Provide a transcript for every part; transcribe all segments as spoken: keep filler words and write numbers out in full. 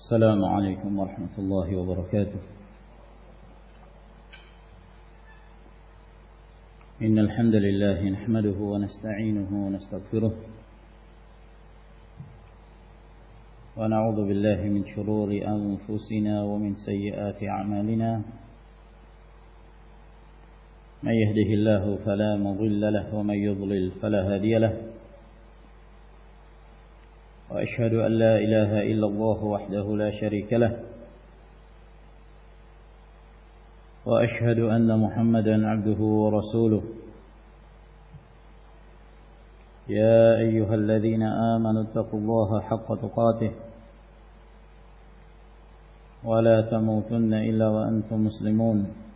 السلام عليكم ورحمة الله وبركاته. إن الحمد لله نحمده ونستعينه ونستغفره ونعوذ بالله من شرور أنفسنا ومن سيئات أعمالنا. من يهده الله فلا مضل له ومن يضلل فلا هادي له. وأشهد أن لا إله إلا الله وحده لا شريك له. وأشهد أن محمدا عبده ورسوله. يا أيها الذين آمنوا اتقوا الله حق تقاته ولا تموتن إلا وأنتم مسلمون.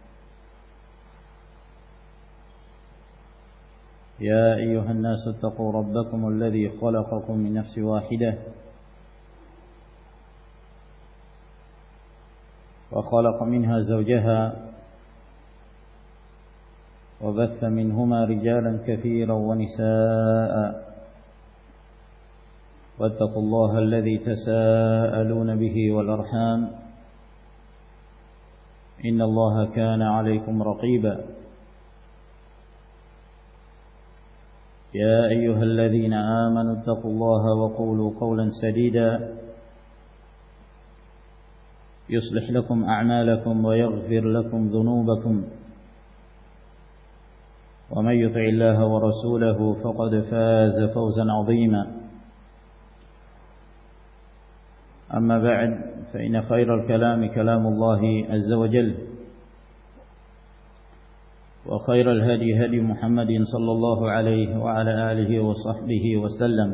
يا أيها الناس اتقوا ربكم الذي خلقكم من نفس واحدة وخلق منها زوجها وبث منهما رجالا كثيرا ونساء واتقوا الله الذي تساءلون به والأرحام إن الله كان عليكم رقيبا. يا أيها الذين آمنوا اتقوا الله وقولوا قولا سديدا يصلح لكم أعمالكم ويغفر لكم ذنوبكم ومن يطع الله ورسوله فقد فاز فوزا عظيما. أما بعد فإن خير الكلام كلام الله عز وجل وخير الهدي هدي محمد صلى الله عليه وعلى آله وصحبه وسلم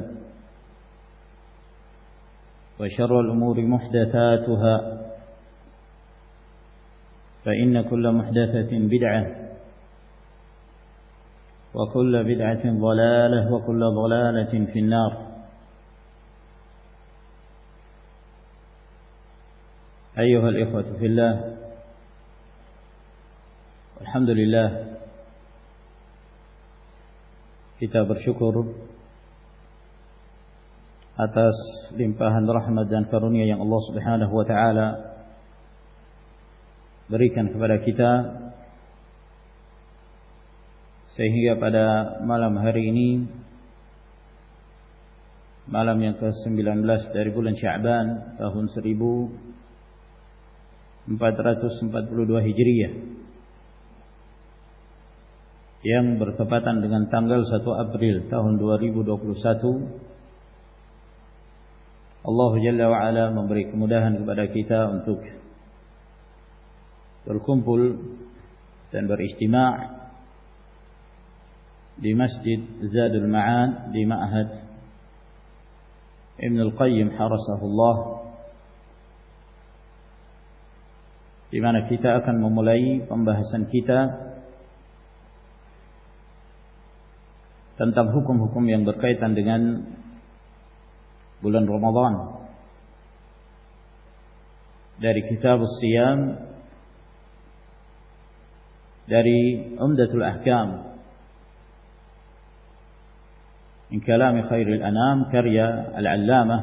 وشر الأمور محدثاتها فإن كل محدثة بدعة وكل بدعة ضلالة وكل ضلالة في النار. أيها الإخوة في الله، alhamdulillah kita bersyukur atas limpahan rahmat dan karunia yang Allah Subhanahu wa taala berikan kepada kita, sehingga pada malam hari ini, malam yang ke sembilan belas dari bulan Sya'ban tahun seribu empat ratus empat puluh dua Hijriah, yang bertepatan dengan tanggal satu April tahun dua ribu dua puluh satu, Allah Jalla wa Ala memberi kemudahan kepada kita untuk berkumpul dan beristima' di Masjid Zadul Ma'ad di Ma'had Ibn Al-Qayyim harasahullah, di mana kita akan memulai pembahasan kita tentang hukum-hukum yang berkaitan dengan bulan Ramadan dari kitab As-Siyam dari Umdatul Ahkam min kalam khairil anam karya Al-Allamah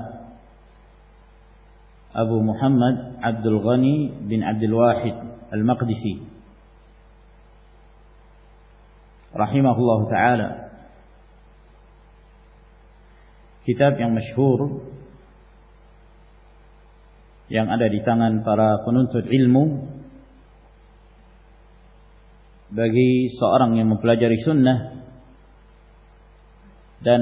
Abu Muhammad Abdul Ghani bin Abdul Wahid Al-Maqdisi rahimahullah ta'ala. Kitab yang masyhur yang ada di tangan para penuntut ilmu bagi seorang yang mempelajari sunnah dan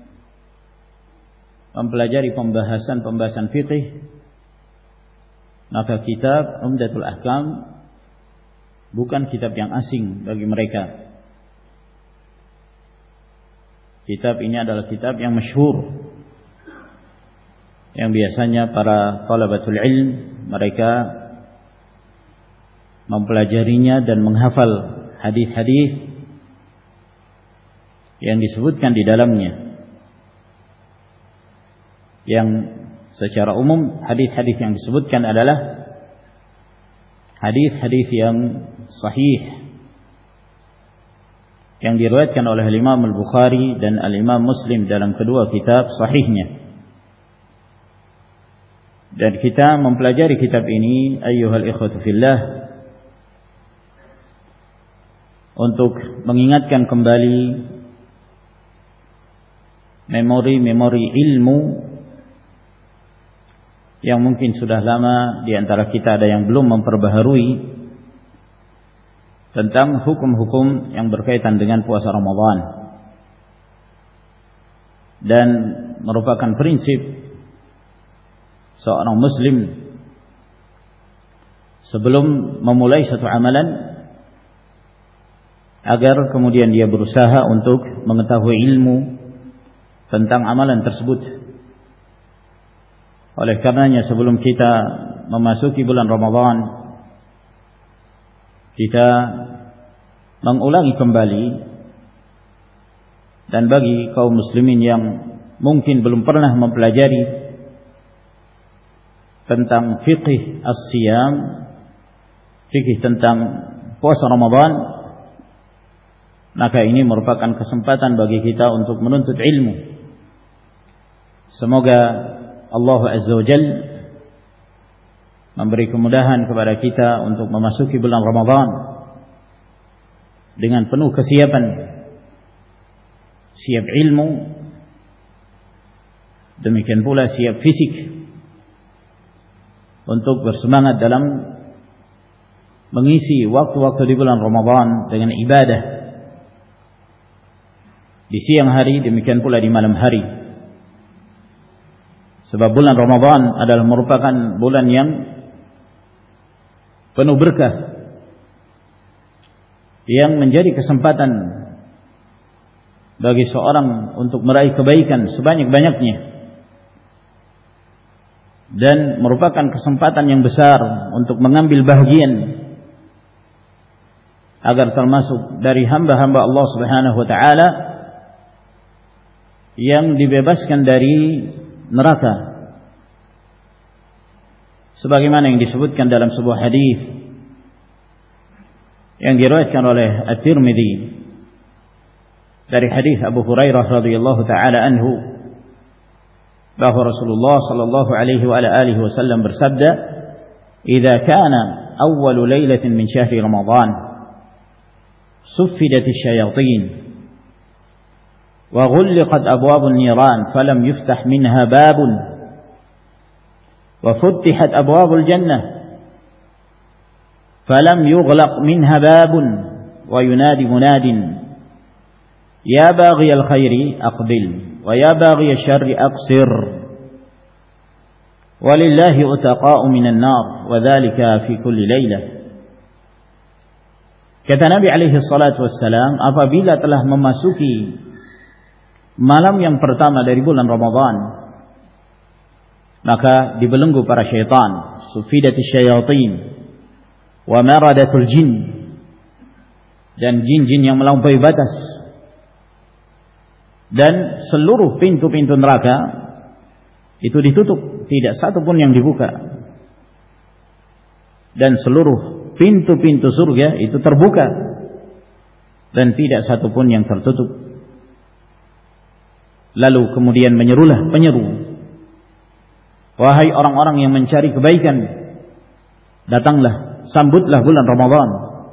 mempelajari pembahasan-pembahasan fiqih. Maka kitab Umdatul Ahkam bukan kitab yang asing bagi mereka. Kitab ini adalah kitab yang masyhur, yang biasanya para thalabatul ilm mereka mempelajarinya dan menghafal hadis-hadis yang disebutkan di dalamnya. Yang secara umum hadis-hadis yang disebutkan adalah hadis-hadis yang sahih, yang diriwayatkan oleh Imam Al-Bukhari dan Al-Imam Muslim dalam kedua kitab sahihnya. Dan kita mempelajari kitab ini ayyuhal ikhwatu fillah untuk mengingatkan kembali memori-memori ilmu yang mungkin sudah lama di antara kita ada yang belum memperbaharui tentang hukum-hukum yang berkaitan dengan puasa Ramadan, dan merupakan prinsip seorang muslim sebelum memulai satu amalan agar kemudian dia berusaha untuk mengetahui ilmu tentang amalan tersebut. Oleh karenanya sebelum kita memasuki bulan Ramadan, kita mengulangi kembali, dan bagi kaum muslimin yang mungkin belum pernah mempelajari tentang fiqih as-siyam, fikih tentang puasa Ramadan, maka ini merupakan kesempatan bagi kita untuk menuntut ilmu. Semoga Allah Azza wa Jalla memberi kemudahan kepada kita untuk memasuki bulan Ramadan dengan penuh kesiapan, siap ilmu, demikian pula siap fisik untuk bersemangat dalam mengisi waktu-waktu di bulan Ramadan dengan ibadah di siang hari, demikian pula di malam hari. Sebab bulan Ramadan adalah merupakan bulan yang penuh berkah, yang menjadi kesempatan bagi seorang untuk meraih kebaikan sebanyak-banyaknya, dan merupakan kesempatan yang besar untuk mengambil bahagian agar termasuk dari hamba-hamba Allah Subhanahu wa taala yang dibebaskan dari neraka, sebagaimana yang disebutkan dalam sebuah hadis yang diriwayatkan oleh At-Tirmidzi dari hadis Abu Hurairah radhiyallahu taala anhu, bahwa Rasulullah sallallahu alaihi wa alihi wasallam bersabda, "Idza kana awwalu lailatin min syahri Ramadan, suffidat asy-syayatin wa ghulqat abwabun niran, falam yuftah minha babun, wa futtihat abwabul jannah, falam yughlaq minha babun, wa yunadi munadin, ya baghiyal khairi aqbil, wa ya baghiyasy syarri aqsir, walillahi utaqa'u minan nar, wa dzalika fi kulli lailah." Kata Nabi alaihi salatu wassalam, apabila telah memasuki malam yang pertama dari bulan Ramadan, maka dibelenggu para syaitan, sufidatis syayatin wa maradatul jin, dan jin-jin yang melampaui batas, dan seluruh pintu-pintu neraka itu ditutup, tidak satu pun yang dibuka, dan seluruh pintu-pintu surga itu terbuka dan tidak satu pun yang tertutup. Lalu kemudian menyerulah penyeru, "Wahai orang-orang yang mencari kebaikan, datanglah, sambutlah bulan Ramadan.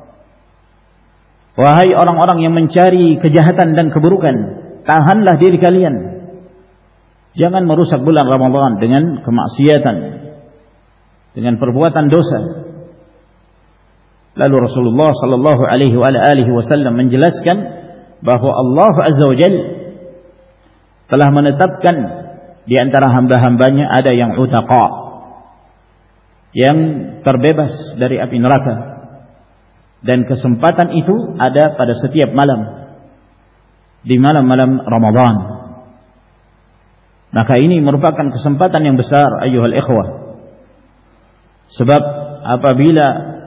Wahai orang-orang yang mencari kejahatan dan keburukan, tahanlah diri kalian. Jangan merusak bulan Ramadan dengan kemaksiatan, dengan perbuatan dosa." Lalu Rasulullah sallallahu alaihi wa alihi wasallam menjelaskan bahwa Allah Azza wa Jalla telah menetapkan di antara hamba-hambanya ada yang utaqa, yang terbebas dari api neraka, dan kesempatan itu ada pada setiap malam di malam-malam Ramadan. Maka ini merupakan kesempatan yang besar ayyuhal ikhwah, sebab apabila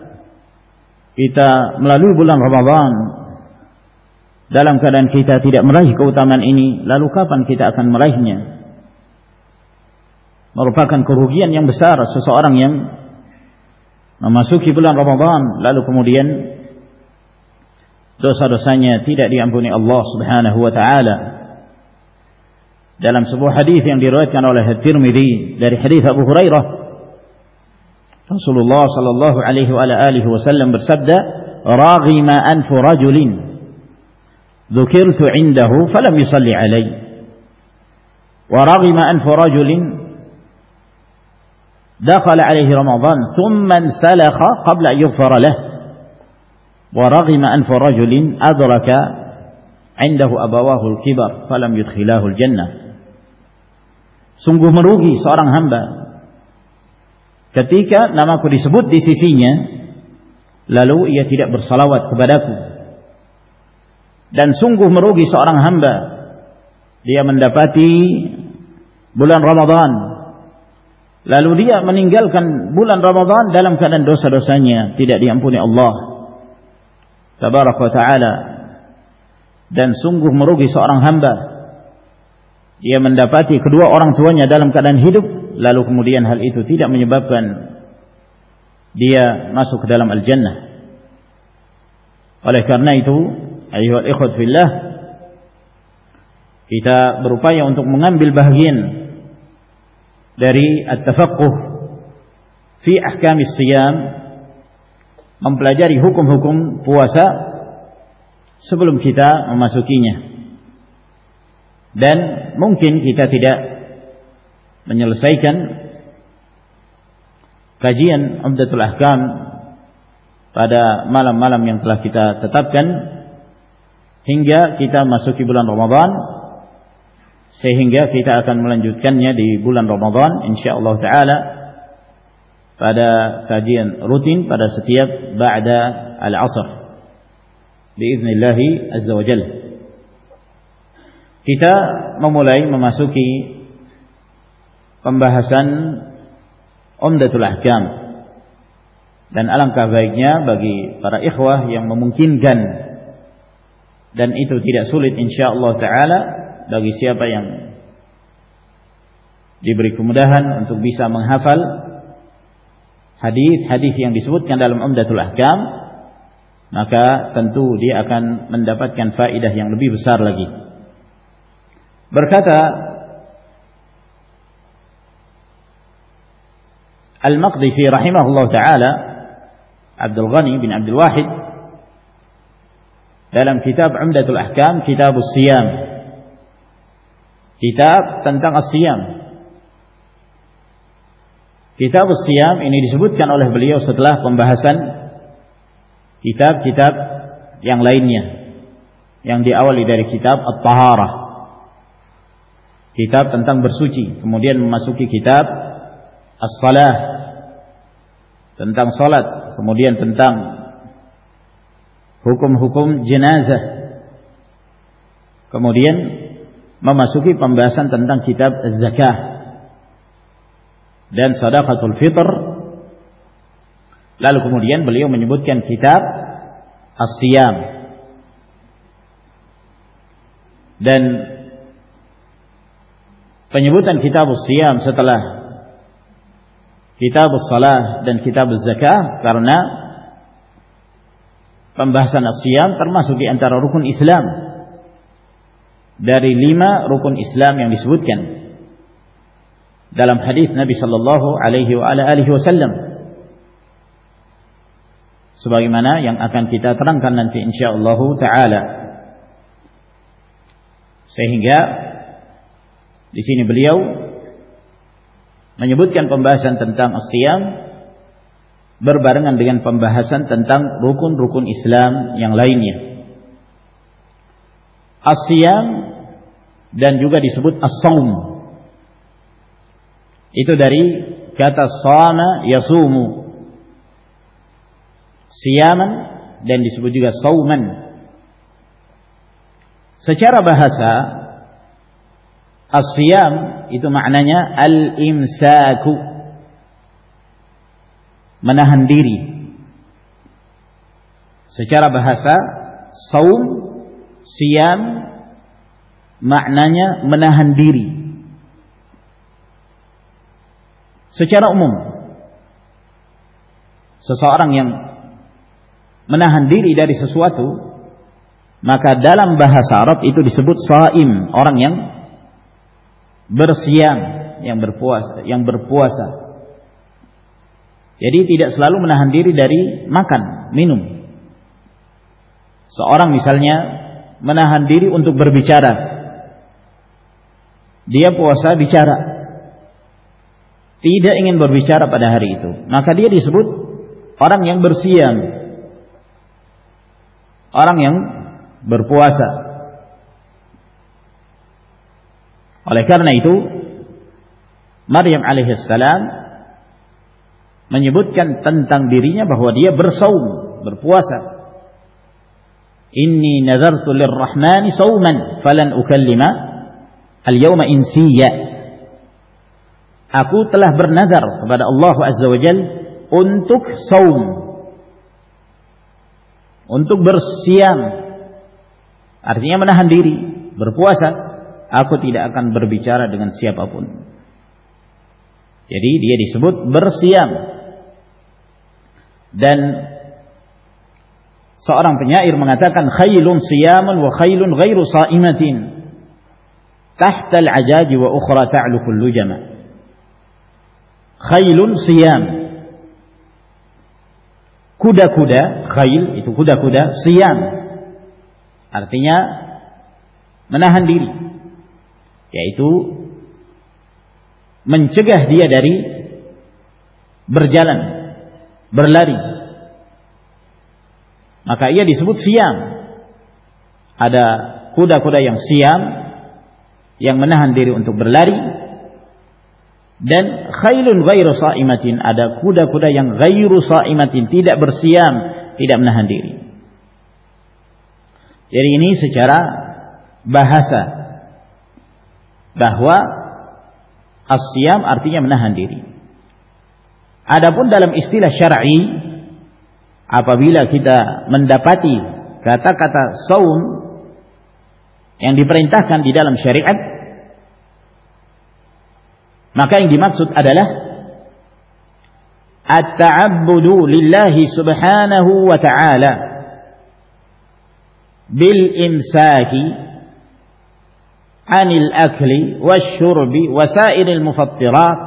kita melalui bulan Ramadan dalam keadaan kita tidak meraih keutamaan ini, lalu kapan kita akan meraihnya? Merupakan kerugian yang besar seseorang yang memasuki bulan Ramadan lalu kemudian dosa-dosanya tidak diampuni Allah Subhanahu wa taala. Dalam sebuah hadis yang diriwayatkan oleh At-Tirmidzi dari hadis Abu Hurairah Rasulullah sallallahu alaihi wa alihi wasallam bersabda, "Raghima anfu rajulin dzukirtu 'indahu falam yusalli 'alaihi." Wa raghima anfu rajulin dakhala 'alaihi Ramadan thumma salakha qabla an yughfara lahu. Wa raghima anfu rajulin adraka 'indahu abawahu al-kibar falam yudkhilahu al-jannah. Sungguh merugi seorang hamba ketika namaku disebut di sisinya, lalu ia tidak bersalawat kepadaku. Dan sungguh merugi seorang hamba, dia mendapati bulan Ramadan, lalu dia meninggalkan bulan Ramadan dalam keadaan dosa-dosanya tidak diampuni Allah Tabaraka wa Ta'ala. Dan sungguh merugi seorang hamba, dia mendapati kedua orang tuanya dalam keadaan hidup, lalu kemudian hal itu tidak menyebabkan dia masuk ke dalam al-jannah. Oleh karena itu, ayyuhal ikhwat fillah, kita berupaya untuk mengambil bahagian dari at-tafaqquh fi ahkamis siyam, mempelajari hukum-hukum puasa sebelum kita memasukinya. Dan mungkin kita tidak menyelesaikan kajian Umdatul Ahkam pada malam-malam yang telah kita tetapkan hingga kita masuki bulan Ramadan, sehingga kita akan melanjutkannya di bulan Ramadan insyaallah taala pada kajian rutin pada setiap ba'da al-'asr biiznillah azza wa jalla. Kita memulai memasuki pembahasan Umdatul Ahkam, dan alangkah baiknya bagi para ikhwah yang memungkinkan, dan itu tidak sulit insyaallah taala bagi siapa yang diberi kemudahan untuk bisa menghafal hadis-hadis yang disebutkan dalam Umdatul Ahkam, maka tentu dia akan mendapatkan faedah yang lebih besar lagi. Berkata Al-Maqdisi rahimahullah ta'ala, Abdul Ghani bin Abdul Wahid, dalam kitab Umdatul Ahkam, Kitabus Siyam, kitab tentang as-siyam. Kitabus Siyam ini disebutkan oleh beliau setelah pembahasan kitab-kitab yang lainnya, yang diawali dari kitab At-Taharah, kitab tentang bersuci, kemudian memasuki kitab As-Salah, tentang salat, kemudian tentang hukum-hukum jenazah, kemudian memasuki pembahasan tentang kitab Az-Zakah dan Shadaqatul Fitr, lalu kemudian beliau menyebutkan kitab As-Siyam. Dan penyebutan kitab As-Siyam setelah kitab As-Salah dan kitab Az-Zakah karena pembahasan As-Siyam termasuk di antara rukun Islam dari lima rukun Islam yang disebutkan dalam hadis Nabi sallallahu alaihi wa ala alihi wasallam, sebagaimana yang akan kita terangkan nanti insyaallah taala. Sehingga di sini beliau menyebutkan pembahasan tentang as-siyam berbarengan dengan pembahasan tentang rukun-rukun Islam yang lainnya. As-siyam dan juga disebut as-saum, itu dari kata sama yasumu, siyaman, dan disebut juga sauman. Secara bahasa as-siyam itu maknanya al-imsaku, menahan diri. Secara bahasa saum, siyam maknanya menahan diri. Secara umum, seseorang yang menahan diri dari sesuatu, maka dalam bahasa Arab itu disebut shaim, orang yang bersiam, yang berpuasa, yang berpuasa. Jadi tidak selalu menahan diri dari makan, minum. Seorang misalnya menahan diri untuk berbicara. Dia puasa bicara. Tidak ingin berbicara pada hari itu. Maka dia disebut orang yang bersiam. Orang yang berpuasa. Oleh karena itu, Maryam alaihissalam menyebutkan tentang dirinya bahwa dia bersaum, berpuasa. Inni nazartu lirrahmani sauman falan ukallima al-yawma insiyya. Aku telah bernazar kepada Allah Azza wa Jalla untuk saum, untuk bersiam, artinya menahan diri, berpuasa. Aku tidak akan berbicara dengan siapapun. Jadi dia disebut bersiam. Dan seorang penyair mengatakan khailun siyamun wa khailun ghairu sa'imatin tahta al-ajaji wa ukhra ta'lu kullu jama. Khailun siyam, kuda-kuda, khail itu kuda-kuda, siyam artinya menahan diri, yaitu mencegah dia dari berjalan, berlari. Maka ia disebut siam. Ada kuda-kuda yang siam, yang menahan diri untuk berlari. Dan khailun ghairu sa'imatin, ada kuda-kuda yang ghairu sa'imatin, tidak bersiam, tidak menahan diri. Jadi ini secara bahasa, bahwa as-siyam artinya menahan diri. Adapun dalam istilah syar'i, apabila kita mendapati kata-kata saum yang diperintahkan di dalam syariat, maka yang dimaksud adalah at-ta'abbudu lillahi subhanahu wa ta'ala bil imsaki anil akli wasyurbi wasairil mufattirat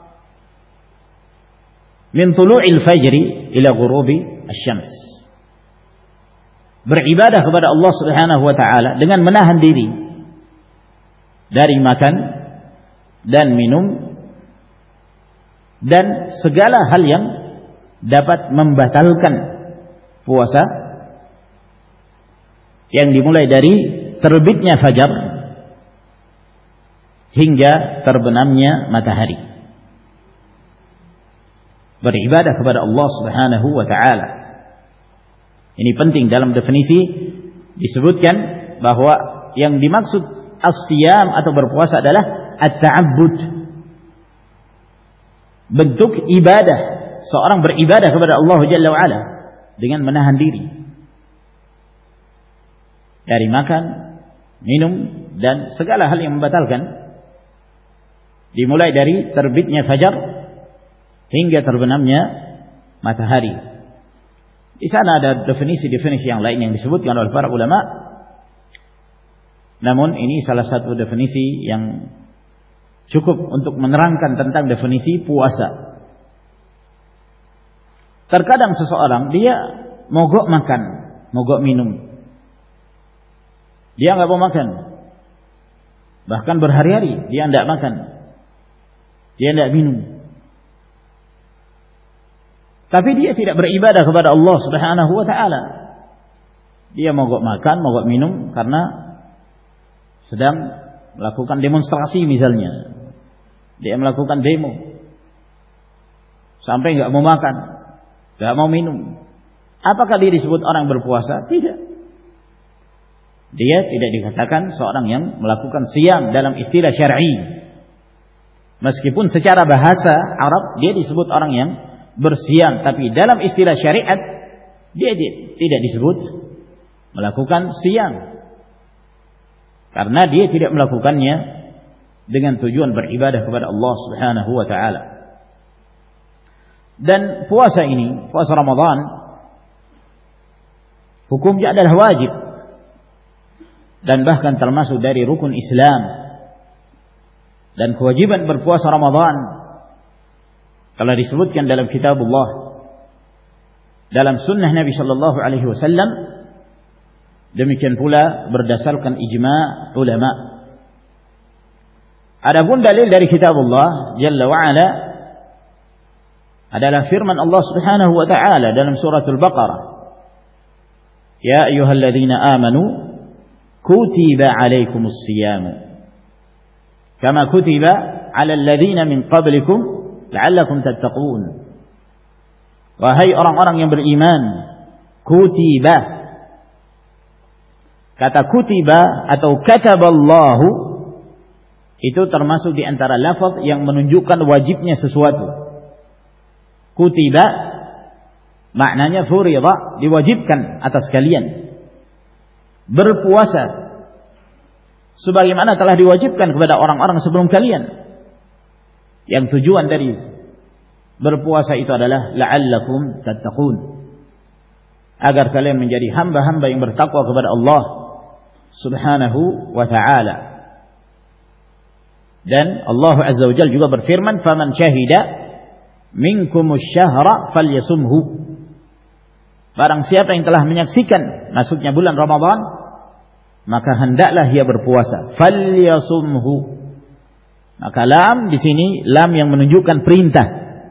min tulu'il fajri ila ghurubi asy-syams. Beribadah kepada Allah Subhanahu wa taala dengan menahan diri dari makan dan minum dan segala hal yang dapat membatalkan puasa, yang dimulai dari terbitnya fajar hingga terbenamnya matahari. Beribadah kepada Allah Subhanahu wa taala. Ini penting dalam definisi disebutkan bahwa yang dimaksud as-siyam atau berpuasa adalah at-ta'abbud, bentuk ibadah. Seorang beribadah kepada Allah Jalla wa Ala dengan menahan diri dari makan, minum dan segala hal yang membatalkan, dimulai dari terbitnya fajar hingga terbenamnya matahari. Di sana ada definisi-definisi yang lain yang disebutkan oleh para ulama. Namun ini salah satu definisi yang cukup untuk menerangkan tentang definisi puasa. Terkadang seseorang dia mogok makan, mogok minum. Dia enggak mau makan. Bahkan berhari-hari dia enggak makan. Dia enggak minum. Tapi dia tidak beribadah kepada Allah Subhanahu wa taala. Dia mogok makan, mogok minum karena sedang melakukan demonstrasi misalnya. Dia melakukan demo. Sampai enggak mau makan, enggak mau minum. Apakah dia disebut orang berpuasa? Tidak. Dia tidak dikatakan seorang yang melakukan siyam dalam istilah syar'i. Meskipun secara bahasa Arab dia disebut orang yang bersiam, tapi dalam istilah syariat dia tidak disebut melakukan siyam. Karena dia tidak melakukannya dengan tujuan beribadah kepada Allah Subhanahu wa taala. Dan puasa ini, puasa Ramadan, hukumnya adalah wajib dan bahkan termasuk dari rukun Islam. Dan kewajiban berpuasa Ramadan telah disebutkan dalam kitabullah, dalam sunnah Nabi sallallahu alaihi wasallam, demikian pula berdasarkan ijma' ulama. Adapun dalil dari kitabullah jalla wa ala adalah firman Allah Subhanahu wa taala dalam surah Al-Baqarah, ya ayyuhalladzina amanu kutiba alaikumus siyamu kama kutiba alal ladzina min qablikum la'allakum tattaqun. Wahai orang-orang yang beriman, kutiba, kata kutiba atau kataballahu itu termasuk di antara lafaz yang menunjukkan wajibnya sesuatu. Kutiba maknanya furida, diwajibkan atas kalian berpuasa sebagaimana telah diwajibkan kepada orang-orang sebelum kalian. Yang tujuan dari berpuasa itu adalah la'allakum tattaqun, agar kalian menjadi hamba-hamba yang bertakwa kepada Allah Subhanahu wa ta'ala. Dan Allah Azza wa Jalla juga berfirman, faman syahida minkumus syahra falyasumhu, barang siapa yang telah menyaksikan masuknya bulan Ramadan, maka hendaklah ia berpuasa. Falyasumhu, maka lam di sini lam yang menunjukkan perintah,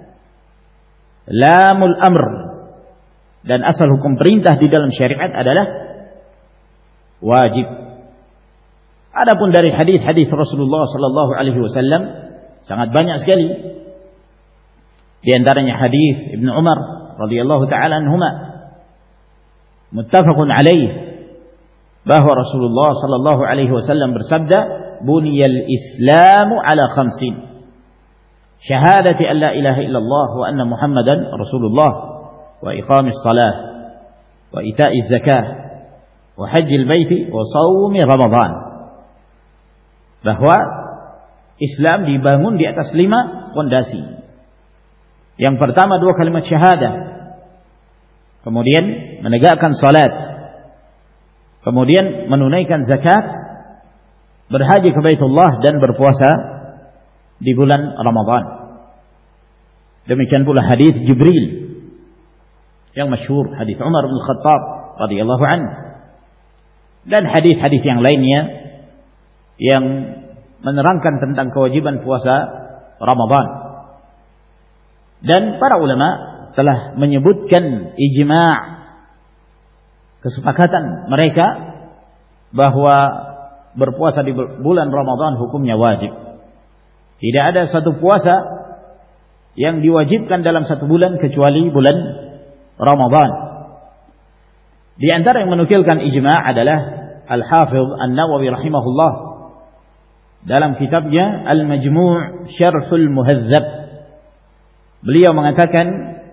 lamul amr, dan asal hukum perintah di dalam syariat adalah wajib. Adapun dari hadis-hadis Rasulullah sallallahu alaihi wasallam sangat banyak sekali. Di antaranya hadis Ibnu Umar radhiyallahu taala anhuma, muttafaqun alaih, bahwa Rasulullah sallallahu alaihi wasallam bersabda, buniyal islamu ala khamsin, syahadati an la ilaha illallah wa anna muhammadan rasulullah, wa iqamis salah, wa ita'iz zakah, wa hajjil baiti, wa shaumi ramadan. Bahwa Islam dibangun di atas lima fondasi. Yang pertama dua kalimat syahadah, kemudian menegakkan salat, kemudian menunaikan zakat, berhaji ke Baitullah, dan berpuasa di bulan Ramadan. Demikian pula hadis Jibril yang masyhur, hadis Umar bin Khattab radhiyallahu anhu, dan hadis-hadis yang lainnya yang menerangkan tentang kewajiban puasa Ramadan. Dan para ulama telah menyebutkan ijma', kesepakatan mereka bahwa berpuasa di bulan Ramadan hukumnya wajib. Tidak ada satu puasa yang diwajibkan dalam satu bulan kecuali bulan Ramadan. Di antara yang menukilkan ijma' adalah Al-Hafidh An-Nawawi rahimahullah dalam kitabnya Al-Majmu' Syarhul Muhadzab. Beliau mengatakan,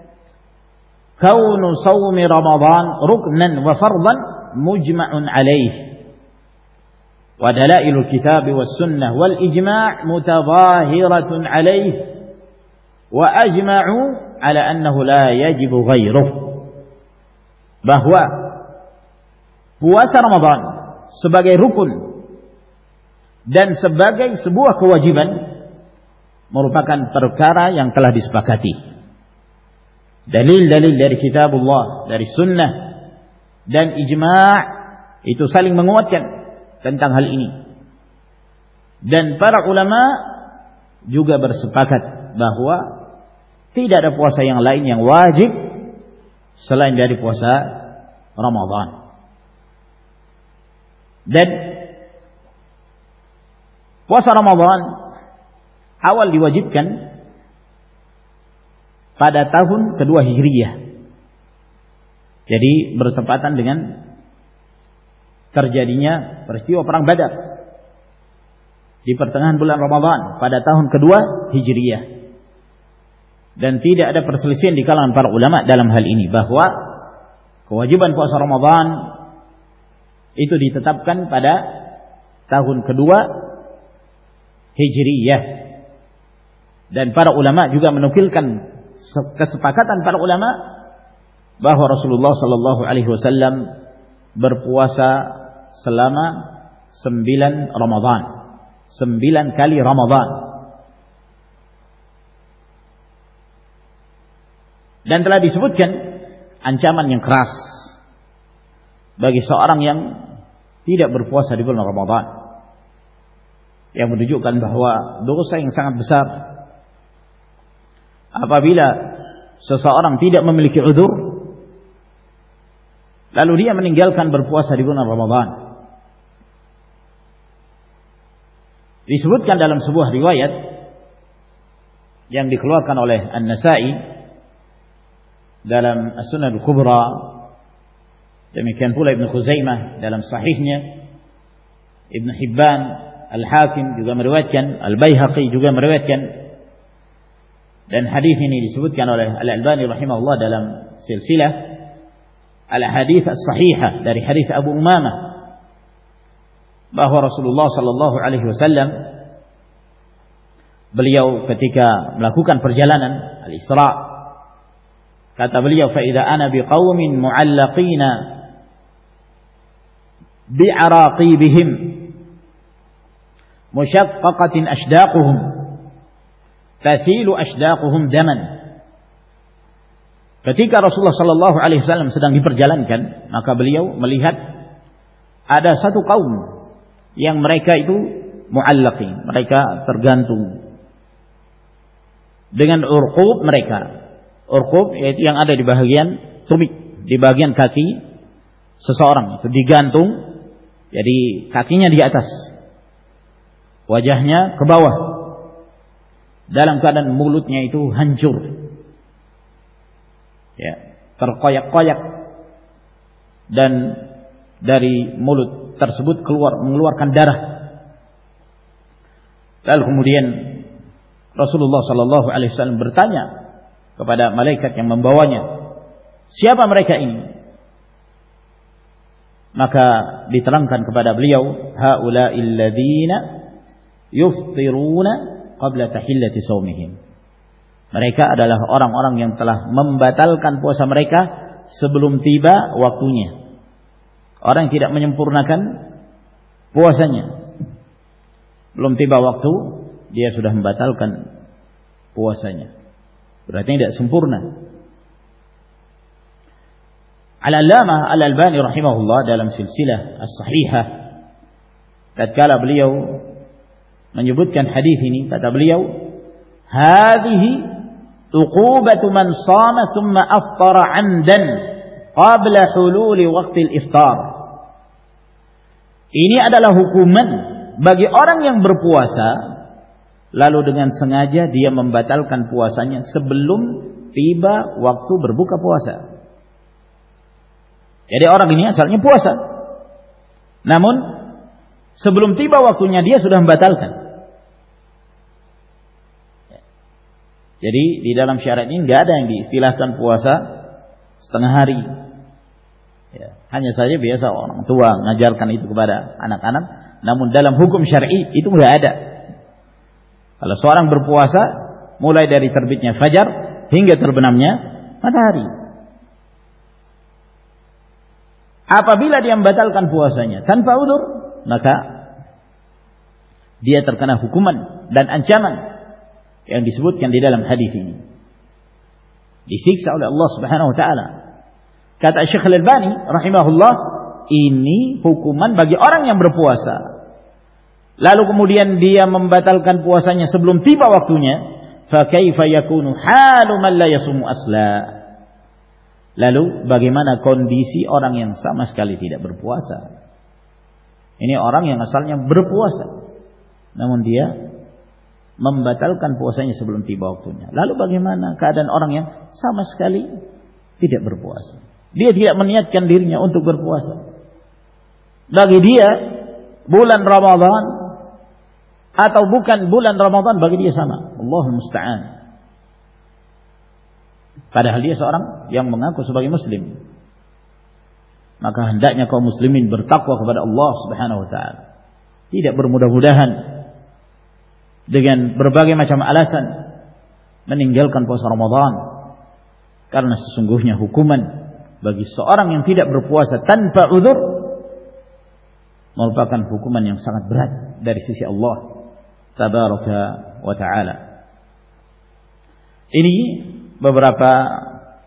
kaunu shaumi Ramadan ruknan wa fardan mujma'un alaih, wa dalailul kitab was sunnah wal ijma' mutadhahiratun alaih, wa ajma'u ala annahu la yajibu ghairuh. Bahwa puasa Ramadan sebagai rukun dan sebagai sebuah kewajiban merupakan perkara yang telah disepakati. Dalil-dalil dari kitabullah, dari sunnah, dan ijma' itu saling menguatkan tentang hal ini. Dan para ulama juga bersepakat bahwa tidak ada puasa yang lain yang wajib selain dari puasa Ramadan. Dan puasa Ramadan awal diwajibkan pada tahun kedua Hijriyah. Jadi bertepatan dengan terjadinya peristiwa perang Badar di pertengahan bulan Ramadan pada tahun kedua Hijriyah. Dan tidak ada perselisihan di kalangan para ulama dalam hal ini, bahwa kewajiban puasa Ramadan itu ditetapkan pada tahun kedua Hijriyah. Dan para ulama juga menukilkan kesepakatan para ulama bahwa Rasulullah sallallahu alaihi wasallam berpuasa selama sembilan Ramadan, sembilan kali Ramadan. Dan telah disebutkan ancaman yang keras bagi seorang yang tidak berpuasa di bulan Ramadan, yang menunjukkan bahwa dosa yang sangat besar apabila seseorang tidak memiliki uzur lalu dia meninggalkan berpuasa di bulan Ramadan. Disebutkan dalam sebuah riwayat yang dikeluarkan oleh An-Nasa'i dalam As-Sunan Al-Kubra, demikian pula Ibnu Khuzaimah dalam sahihnya, Ibnu Hibban, Al-Hakim juga meriwayatkan, Al-Baihaqi juga meriwayatkan, dan hadis ini disebutkan oleh Al-Albani rahimahullah dalam silsilah Al-Hadits As-Sahihah dari hadis Abu Umamah bahwa Rasulullah sallallahu alaihi wasallam beliau ketika melakukan perjalanan Al-Isra, kata beliau, fa idza ana biqaumin mu'allaqina bi'araqibihim mushaqqaqatin ashdaquhum tasilu ashdaquhum daman. Ketika Rasulullah sallallahu alaihi wasallam sedang diperjalankan, maka beliau melihat ada satu kaum yang mereka itu mu'allaqin, mereka tergantung dengan urqub mereka. Urqub yaitu yang ada di bagian tumit, di bagian kaki seseorang itu digantung, jadi kakinya di atas, wajahnya ke bawah, dalam keadaan mulutnya itu hancur, ya, terkoyak-koyak, dan dari mulut tersebut keluar mengeluarkan darah. Lalu kemudian Rasulullah sallallahu alaihi wasallam bertanya kepada malaikat yang membawanya, siapa mereka ini? Maka diterangkan kepada beliau, haula'il ladzina yufṭiruna qabla tahillati shaumihim. Mereka adalah orang-orang yang telah membatalkan puasa mereka sebelum tiba waktunya. Orang yang tidak menyempurnakan puasanya, belum tiba waktu dia sudah membatalkan puasanya, berarti tidak sempurna. Al-Allamah Al-Albani rahimahullah dalam silsilah As-Sahihah, tatkala beliau menyebutkan hadis ini, kata beliau, hadhihi uqubatu man shama thumma aftara 'amdan qabla hululi waqtil iftar. Ini adalah hukuman bagi orang yang berpuasa lalu dengan sengaja dia membatalkan puasanya sebelum tiba waktu berbuka puasa. Jadi orang ini asalnya puasa, namun sebelum tiba waktunya dia sudah membatalkan. Jadi di dalam syariat ini nggak ada yang diistilahkan puasa setengah hari. Ya, hanya saja biasa orang tua mengajarkan itu kepada anak-anak, namun dalam hukum syar'i itu nggak ada. Kalau seorang berpuasa mulai dari terbitnya fajar hingga terbenamnya matahari, apabila dia membatalkan puasanya tanpa udzur, maka dia terkena hukuman dan ancaman yang disebutkan di dalam hadis ini. Disiksa oleh Allah Subhanahu wa taala. Kata Syekh Al-Albani rahimahullah, ini hukuman bagi orang yang berpuasa lalu kemudian dia membatalkan puasanya sebelum tiba waktunya, fa kaifa yakunu halu man la yasumu asla. Lalu bagaimana kondisi orang yang sama sekali tidak berpuasa? Ini orang yang asalnya berpuasa, namun dia membatalkan puasanya sebelum tiba waktunya. Lalu bagaimana keadaan orang yang sama sekali tidak berpuasa? Dia tidak meniatkan dirinya untuk berpuasa. Bagi dia bulan Ramadan atau bukan bulan Ramadan, bagi dia sama. Allahul musta'an. Padahal dia seorang yang mengaku sebagai muslim. Maka hendaknya kaum muslimin bertakwa kepada Allah Subhanahu wa taala. Tidak bermudah-mudahan dengan berbagai macam alasan meninggalkan puasa Ramadan, karena sesungguhnya hukuman bagi seorang yang tidak berpuasa tanpa uzur merupakan hukuman yang sangat berat dari sisi Allah Tabaraka wa taala. Ini beberapa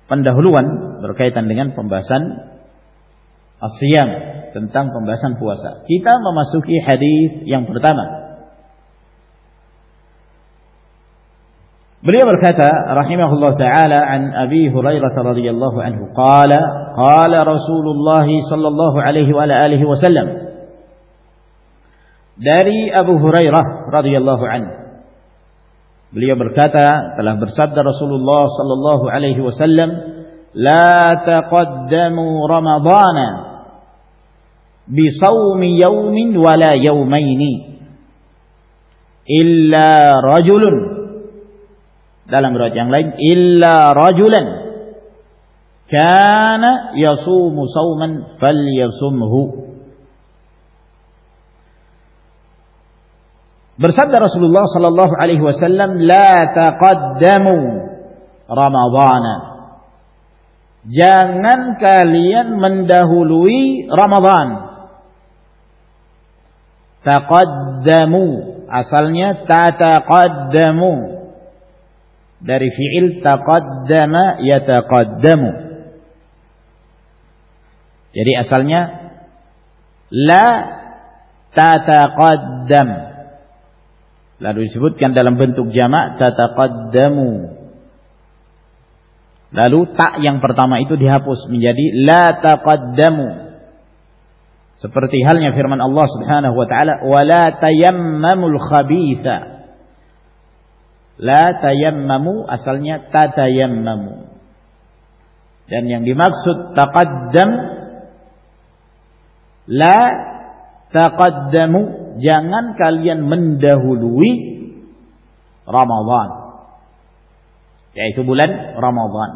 pendahuluan berkaitan dengan pembahasan as-siyam, tentang pembahasan puasa. Kita memasuki hadis yang pertama. Beliau berkata rahimahullah taala an Abi Hurairah radhiyallahu anhu qala qala Rasulullah sallallahu alaihi wa alihi wasallam, dari Abu Hurairah radhiyallahu anhu, beliau berkata, telah bersabda Rasulullah sallallahu alaihi wasallam, la taqaddamu ramadhana bi shaumi yawmin wala yawmaini illa rajulun, dalam riwayat yang lain, illa rajulan kana yasumu sauman falyasumhu. Bersabda Rasulullah sallallahu alaihi wasallam, la taqaddamu ramadhana, jangan kalian mendahului Ramadan. Taqaddamu asalnya tataqaddamu, dari fi'il taqaddama yataqaddamu. Jadi asalnya la tataqaddam, lalu disebutkan dalam bentuk jamak tataqaddamu, lalu tak yang pertama itu dihapus menjadi la taqaddamu, seperti halnya firman Allah Subhanahu wa taala, wala tayammamul khabitha. La tayammamu asalnya tatayammamu, dan yang dimaksud taqaddam, la taqaddamu, jangan kalian mendahului Ramadan, yaitu bulan Ramadan.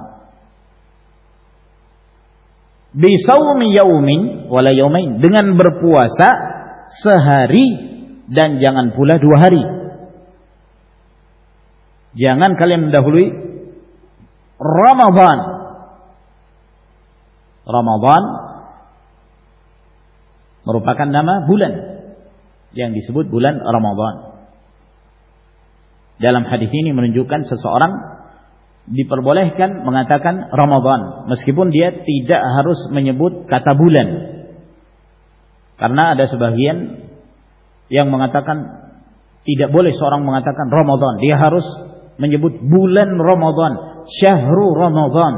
Bi shaumi yaumin wala yaumain, dengan berpuasa sehari dan jangan pula dua hari. Jangan kalian mendahului Ramadan. Ramadan merupakan nama bulan yang disebut bulan Ramadan. Dalam hadis ini menunjukkan seseorang diperbolehkan mengatakan Ramadan meskipun dia tidak harus menyebut kata bulan. Karena ada sebagian yang mengatakan tidak boleh seorang mengatakan Ramadan, dia harus menyebut bulan Ramadan, syahrul Ramadan.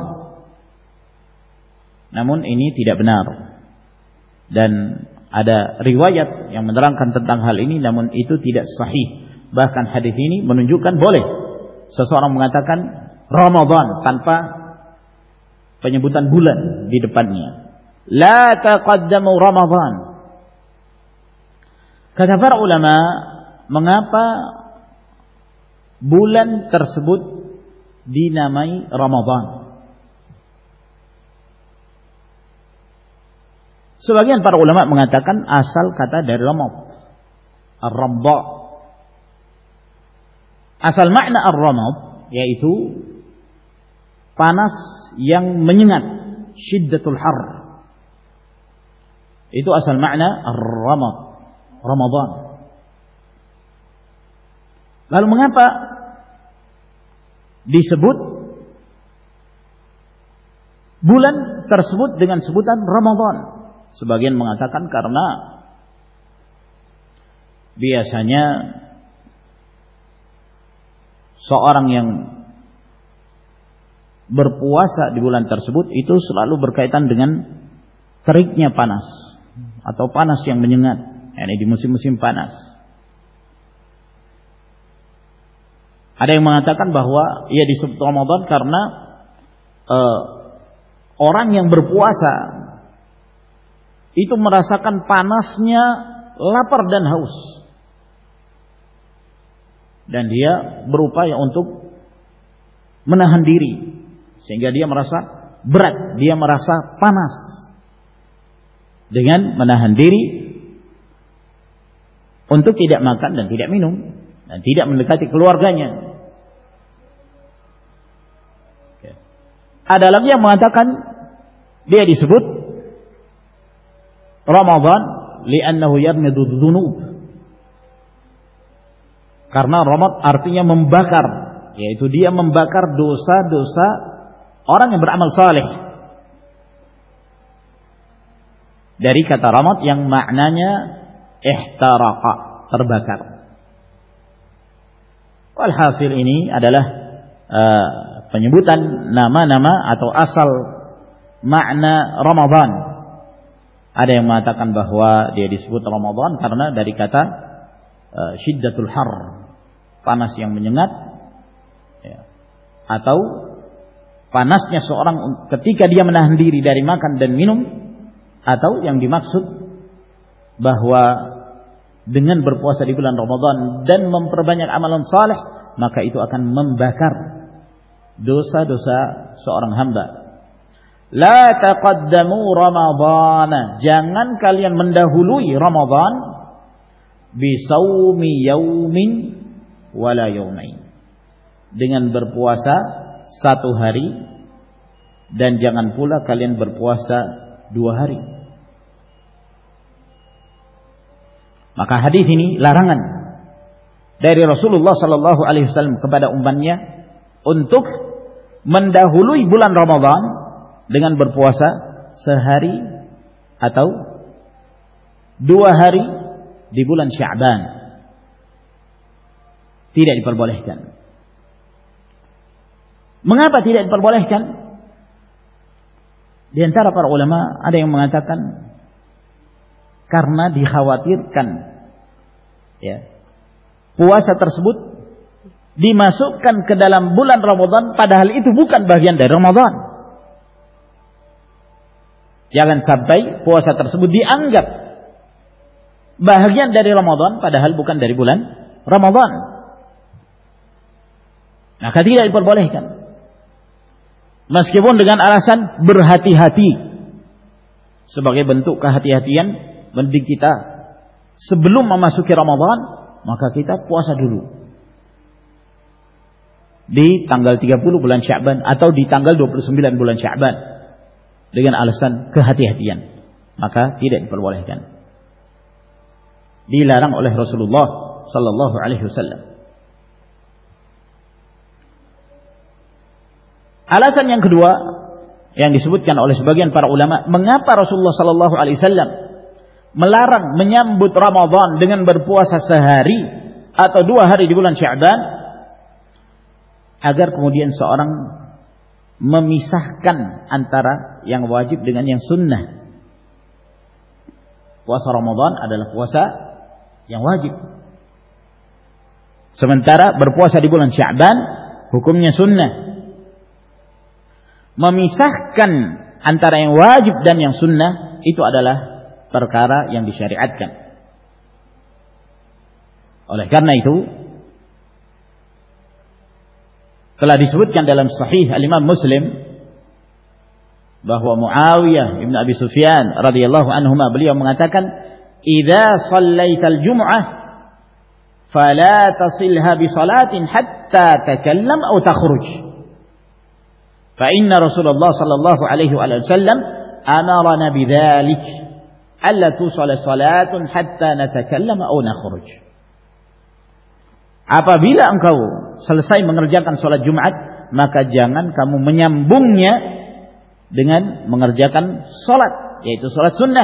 Namun ini tidak benar. Dan ada riwayat yang menerangkan tentang hal ini, namun itu tidak sahih. Bahkan hadis ini menunjukkan boleh seseorang mengatakan Ramadan tanpa penyebutan bulan di depannya. La taqaddamu Ramadan. Kata para ulama, mengapa bulan tersebut dinamai Ramadan? Sebagian para ulama mengatakan asal kata dari Ramad, Ar-Rabba. Asal makna Ar-Ramad yaitu panas yang menyengat, syiddatul har. Itu asal makna Ar-Ramad, Ramadan. Lalu mengapa disebut bulan tersebut dengan sebutan Ramadan? Sebagian mengatakan karena biasanya seorang yang berpuasa di bulan tersebut itu selalu berkaitan dengan teriknya panas atau panas yang menyengat, yakni di musim-musim panas. Ada yang mengatakan bahwa ia disebut Ramadan karena uh, orang yang berpuasa itu merasakan panasnya lapar dan haus, dan dia berupaya untuk menahan diri sehingga dia merasa berat, dia merasa panas. Dengan menahan diri untuk tidak makan dan tidak minum dan tidak mendekati keluarganya. Ada lagi yang mengatakan dia disebut Ramadan li'annahu yarmidu dzunub, karena Ramad artinya membakar, yaitu dia membakar dosa-dosa orang yang beramal saleh. Dari kata ramad yang maknanya ihtaraqa, terbakar. Walhasil ini adalah uh, penyebutan nama-nama atau asal makna Ramadan. Ada yang mengatakan bahwa dia disebut Ramadan karena dari kata uh, syiddatul har, panas yang menyengat, ya. Atau panasnya seorang ketika dia menahan diri dari makan dan minum, atau yang dimaksud bahwa dengan berpuasa di bulan Ramadan dan memperbanyak amalan saleh, maka itu akan membakar dosa-dosa seorang hamba. La taqaddamu Ramadhana, jangan kalian mendahului Ramadan bisawmi yaumin wala yaumain, dengan berpuasa satu hari, dan jangan pula kalian berpuasa dua hari. Maka hadis ini larangan dari Rasulullah sallallahu alaihi wasallam kepada umatnya untuk mendahului bulan Ramadan dengan berpuasa sehari atau dua hari di bulan Sya'ban. Tidak diperbolehkan. Mengapa tidak diperbolehkan? Di antara para ulama ada yang mengatakan karena dikhawatirkan, ya, puasa tersebut dimasukkan ke dalam bulan Ramadan padahal itu bukan bagian dari Ramadan. Jangan sampai puasa tersebut dianggap bagian dari Ramadan padahal bukan dari bulan Ramadan. Maka tidak diperbolehkan. Meskipun dengan alasan berhati-hati, sebagai bentuk kehati-hatian, mending kita sebelum memasuki Ramadan maka kita puasa dulu di tanggal tiga puluh bulan Sya'ban atau di tanggal dua puluh sembilan bulan Sya'ban dengan alasan kehati-hatian, maka tidak diperbolehkan. Dilarang oleh Rasulullah sallallahu alaihi wasallam. Alasan yang kedua yang disebutkan oleh sebagian para ulama, mengapa Rasulullah sallallahu alaihi wasallam melarang menyambut Ramadan dengan berpuasa sehari atau dua hari di bulan Sya'ban, agar kemudian seorang memisahkan antara yang wajib dengan yang sunnah. Puasa Ramadan adalah puasa yang wajib, sementara berpuasa di bulan Sya'ban hukumnya sunnah. Memisahkan antara yang wajib dan yang sunnah itu adalah perkara yang disyariatkan. Oleh karena itu telah disebutkan dalam Sahih Al-Imam Muslim bahwa Muawiyah ibn Abi Sufyan radhiyallahu anhuma, beliau mengatakan, "Idza shallaital jum'ah fala tasilha bi salatin hatta takallam aw takhruj." Fa inna Rasulullah sallallahu alaihi wasallam amarna bidzalik alla tusalla salatun hatta natakallam aw nakhruj. Apabila engkau selesai mengerjakan salat Jumat, maka jangan kamu menyambungnya dengan mengerjakan salat, yaitu salat sunnah.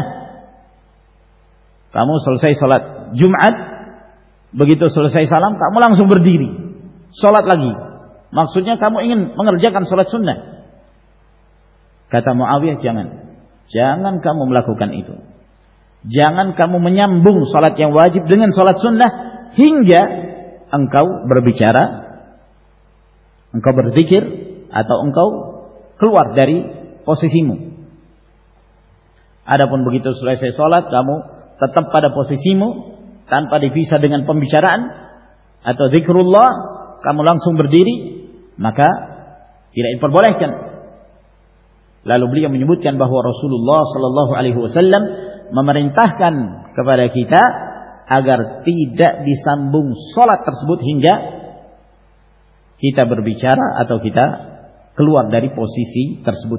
Kamu selesai salat Jumat, begitu selesai salam kamu langsung berdiri salat lagi. Maksudnya kamu ingin mengerjakan salat sunnah. Kata Muawiyah, jangan. Jangan kamu melakukan itu. Jangan kamu menyambung salat yang wajib dengan salat sunnah hingga engkau berbicara, engkau berzikir, atau engkau keluar dari posisimu. Adapun begitu selesai salat kamu tetap pada posisimu tanpa dipisah dengan pembicaraan atau zikrullah, kamu langsung berdiri, maka tidak diperbolehkan. Lalu beliau menyebutkan bahwa Rasulullah sallallahu alaihi wasallam memerintahkan kepada kita agar tidak disambung salat tersebut hingga kita berbicara atau kita keluar dari posisi tersebut.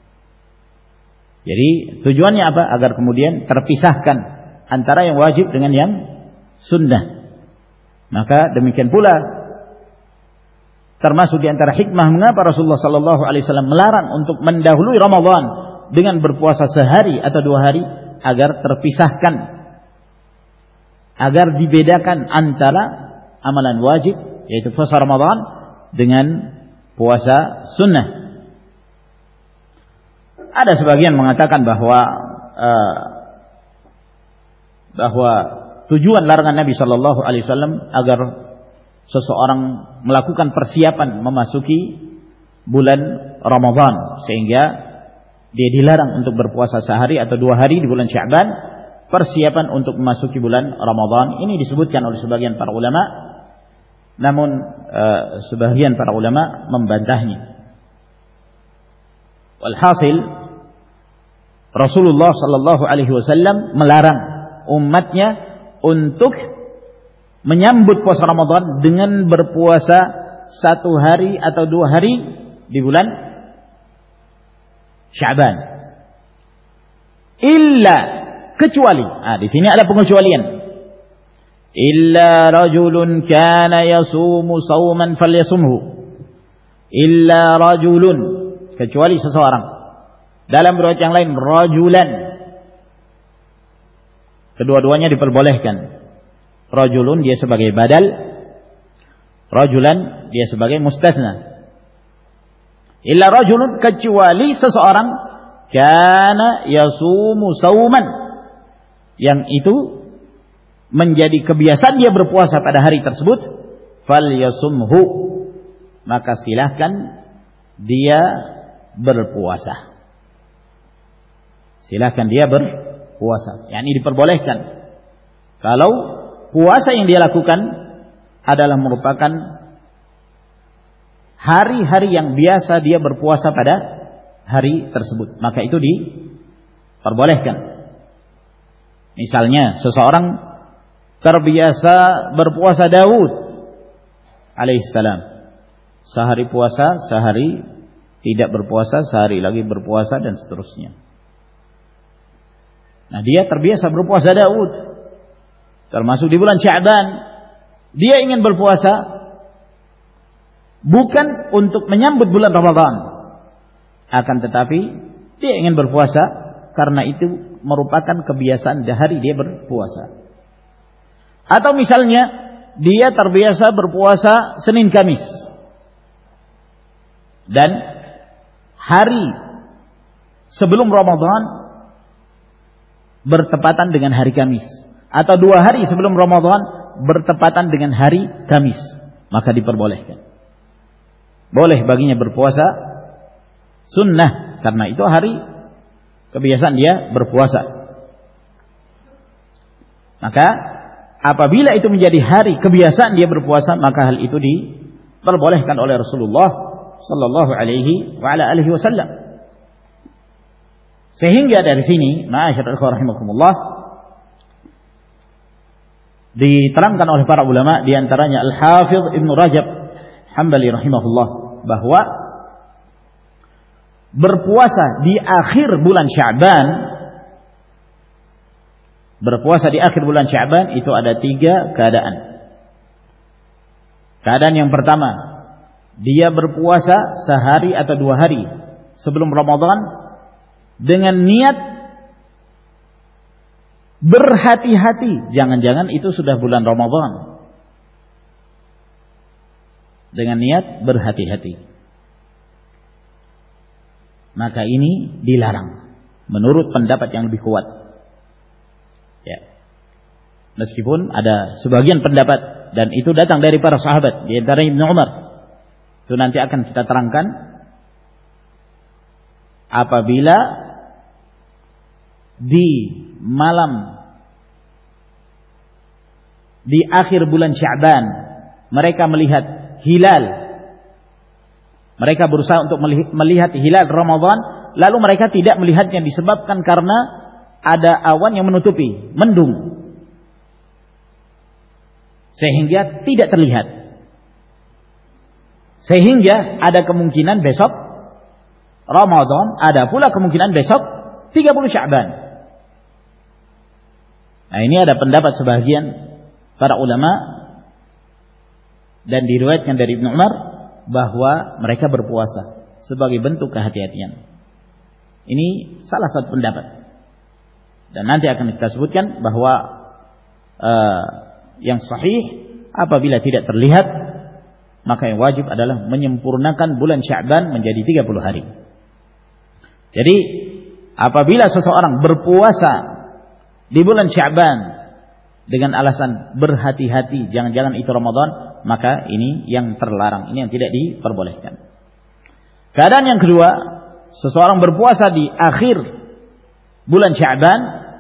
Jadi tujuannya apa? Agar kemudian terpisahkan antara yang wajib dengan yang sunnah. Maka demikian pula termasuk di antara hikmah mengapa Rasulullah sallallahu alaihi wasallam melarang untuk mendahului Ramadan dengan berpuasa sehari atau dua hari, agar terpisahkan, agar dibedakan antara amalan wajib yaitu puasa Ramadan dengan puasa sunnah. Ada sebagian mengatakan bahwa uh, bahwa tujuan larangan Nabi sallallahu alaihi wasallam agar seseorang melakukan persiapan memasuki bulan Ramadan, sehingga dia dilarang untuk berpuasa sehari atau dua hari di bulan Sya'ban, persiapan untuk memasuki bulan Ramadan. Ini disebutkan oleh sebagian para ulama, namun uh, sebagian para ulama membantahnya. Walhasil, Rasulullah sallallahu alaihi wasallam melarang umatnya untuk menyambut puasa Ramadan dengan berpuasa satu hari atau dua hari di bulan Sya'ban. Illa, kecuali, ah di sini ada pengecualian. Illa rajulun kana yasumu sauman falyasumhu. Illa rajulun, kecuali seseorang. Dalam riwayat yang lain rajulan. Kedua-duanya diperbolehkan. Rajulun dia sebagai badal, rajulan dia sebagai mustatsna. Illa rajulun, kecuali seseorang kana yasumu sauman, yang itu menjadi kebiasaan dia berpuasa pada hari tersebut, falyasumhu, maka silahkan dia berpuasa. Silahkan dia berpuasa. Yani diperbolehkan. Kalau puasa yang dia lakukan adalah merupakan hari-hari yang biasa dia berpuasa pada hari tersebut, maka itu diperbolehkan. Misalnya seseorang terbiasa berpuasa Daud alaihissalam, sehari puasa, sehari tidak berpuasa, sehari lagi berpuasa, dan seterusnya. Nah, dia terbiasa berpuasa Daud, termasuk di bulan Sya'ban. Dia ingin berpuasa bukan untuk menyambut bulan Ramadan, akan tetapi dia ingin berpuasa karena itu merupakan kebiasaan hari dia berpuasa. Atau misalnya dia terbiasa berpuasa Senin Kamis, dan hari sebelum Ramadan bertepatan dengan hari Kamis, atau dua hari sebelum Ramadan bertepatan dengan hari Kamis, maka diperbolehkan. Boleh baginya berpuasa sunnah, karena itu hari kebiasaan dia berpuasa. Maka apabila itu menjadi hari kebiasaan dia berpuasa, maka hal itu diperbolehkan oleh Rasulullah sallallahu alaihi wa ala alihi wasallam. Sehingga dari sini, ma'asyiral ikhwah rahimakumullah, diterangkan oleh para ulama, di antaranya Al-Hafidz Ibnu Rajab Hambali rahimahullah, bahwa berpuasa di akhir bulan Sya'ban, berpuasa di akhir bulan Sya'ban itu ada tiga keadaan. Keadaan yang pertama, dia berpuasa sehari atau dua hari sebelum Ramadan dengan niat berhati-hati, jangan-jangan itu sudah bulan Ramadan. Dengan niat berhati-hati, maka ini dilarang menurut pendapat yang lebih kuat. Ya. Meskipun ada sebagian pendapat, dan itu datang dari para sahabat, di antara Ibnu Umar. Itu nanti akan kita terangkan. Apabila di malam di akhir bulan Sya'ban mereka melihat hilal, mereka berusaha untuk melihat hilal Ramadan, lalu mereka tidak melihatnya disebabkan karena ada awan yang menutupi, mendung, sehingga tidak terlihat. Sehingga ada kemungkinan besok Ramadan, ada pula kemungkinan besok tiga puluh Sya'ban. Nah, ini ada pendapat sebagian para ulama, dan diriwayatkan dari Ibnu Umar bahwa mereka berpuasa sebagai bentuk kehati-hatian. Ini salah satu pendapat. Dan nanti akan kita sebutkan bahwa uh, yang sahih apabila tidak terlihat, maka yang wajib adalah menyempurnakan bulan Sya'ban menjadi tiga puluh hari. Jadi apabila seseorang berpuasa di bulan Sya'ban dengan alasan berhati-hati, jangan-jangan itu Ramadan, maka ini yang terlarang, ini yang tidak diperbolehkan. Keadaan yang kedua, seseorang berpuasa di akhir bulan Sya'ban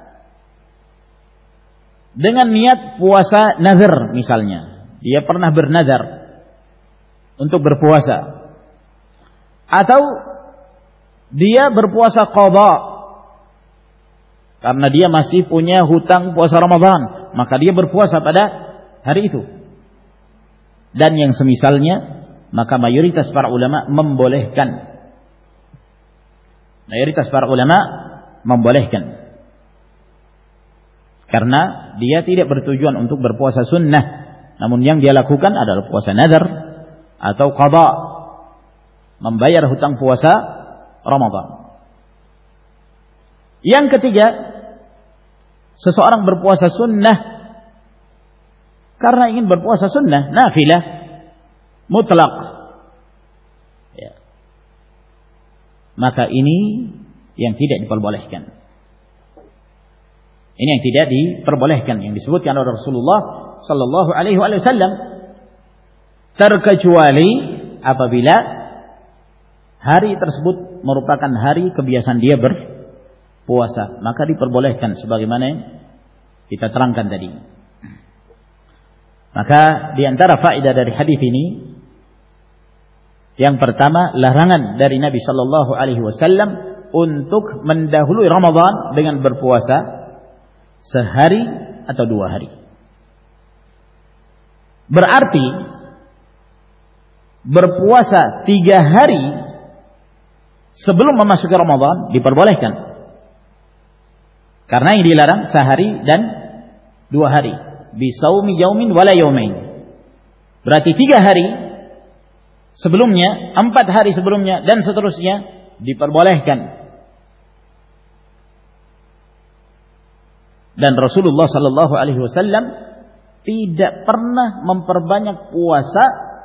dengan niat puasa nazar misalnya. Dia pernah bernazar untuk berpuasa. Atau dia berpuasa qadha karena dia masih punya hutang puasa Ramadan, maka dia berpuasa pada hari itu. Dan yang semisalnya, maka mayoritas para ulama membolehkan. Mayoritas para ulama membolehkan. Karena dia tidak bertujuan untuk berpuasa sunnah, namun yang dia lakukan adalah puasa nazar atau qadha, membayar hutang puasa Ramadan. Yang ketiga, seseorang berpuasa sunnah karena ingin berpuasa sunnah, nafilah, mutlak. Ya. Maka ini yang tidak diperbolehkan. Ini yang tidak diperbolehkan, yang disebutkan oleh Rasulullah sallallahu alaihi wasallam, terkecuali apabila hari tersebut merupakan hari kebiasaan dia berpuasa, maka diperbolehkan sebagaimana yang kita terangkan tadi. Maka di antara faedah dari hadis ini, yang pertama, larangan dari Nabi sallallahu alaihi wasallam untuk mendahului Ramadan dengan berpuasa sehari atau dua hari. Berarti berpuasa tiga hari sebelum memasuki Ramadan diperbolehkan. Karena yang dilarang sehari dan dua hari. Bisaumi yaumin wala yaumain. Berarti tiga hari sebelumnya, empat hari sebelumnya, dan seterusnya diperbolehkan. Dan Rasulullah sallallahu alaihi wasallam tidak pernah memperbanyak puasa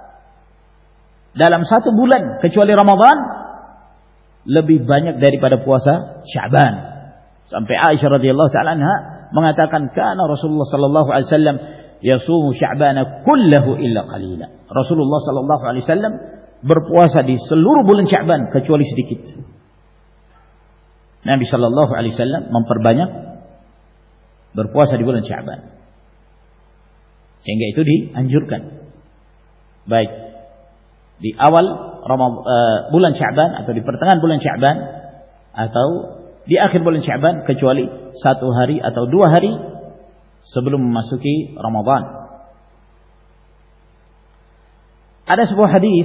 dalam satu bulan kecuali Ramadan lebih banyak daripada puasa Sya'ban. Sampai Aisyah radhiyallahu taala anha mengatakan, "Kana Rasulullah sallallahu alaihi wasallam yasumu Sya'bana kullahu illa qalila." Rasulullah sallallahu alaihi wasallam berpuasa di seluruh bulan Sya'ban kecuali sedikit. Nabi sallallahu alaihi wasallam memperbanyak berpuasa di bulan Sya'ban. Sehingga itu dianjurkan. Baik di awal Ramadhan, uh, bulan Sya'ban atau di pertengahan bulan Sya'ban atau di akhir bulan Sya'ban, kecuali satu hari atau dua hari sebelum memasuki Ramadan. Ada sebuah hadis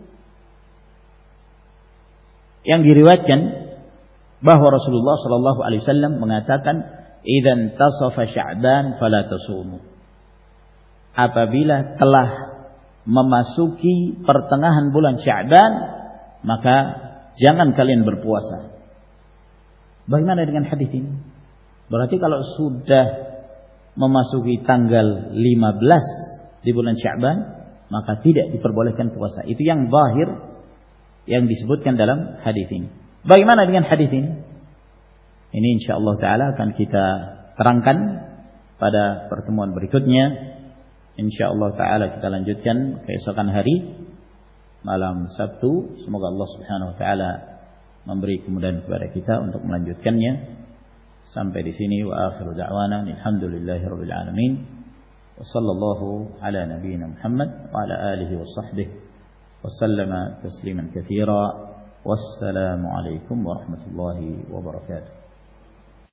yang diriwayatkan bahwa Rasulullah sallallahu alaihi wasallam mengatakan, "Idzan tasafa Sya'ban fala tasumu." Apabila telah memasuki pertengahan bulan Sya'ban, maka jangan kalian berpuasa. Bagaimana dengan hadis ini? Berarti kalau sudah memasuki tanggal lima belas di bulan Sya'ban, maka tidak diperbolehkan puasa. Itu yang zahir yang disebutkan dalam hadis ini. Bagaimana dengan hadis ini? Ini insyaallah taala akan kita terangkan pada pertemuan berikutnya. Insyaallah taala kita lanjutkan keesokan hari malam Sabtu. Semoga Allah Subhanahu wa taala memberi kemudahan kepada kita untuk melanjutkannya. Sampai di sini, wa akhiru da'wana alhamdulillahirabbil alamin. Wa sallallahu ala nabiyyina Muhammad wa ala alihi wa sahbihi wa sallama tasliman katsira. Wassalamu alaikum warahmatullahi wabarakatuh.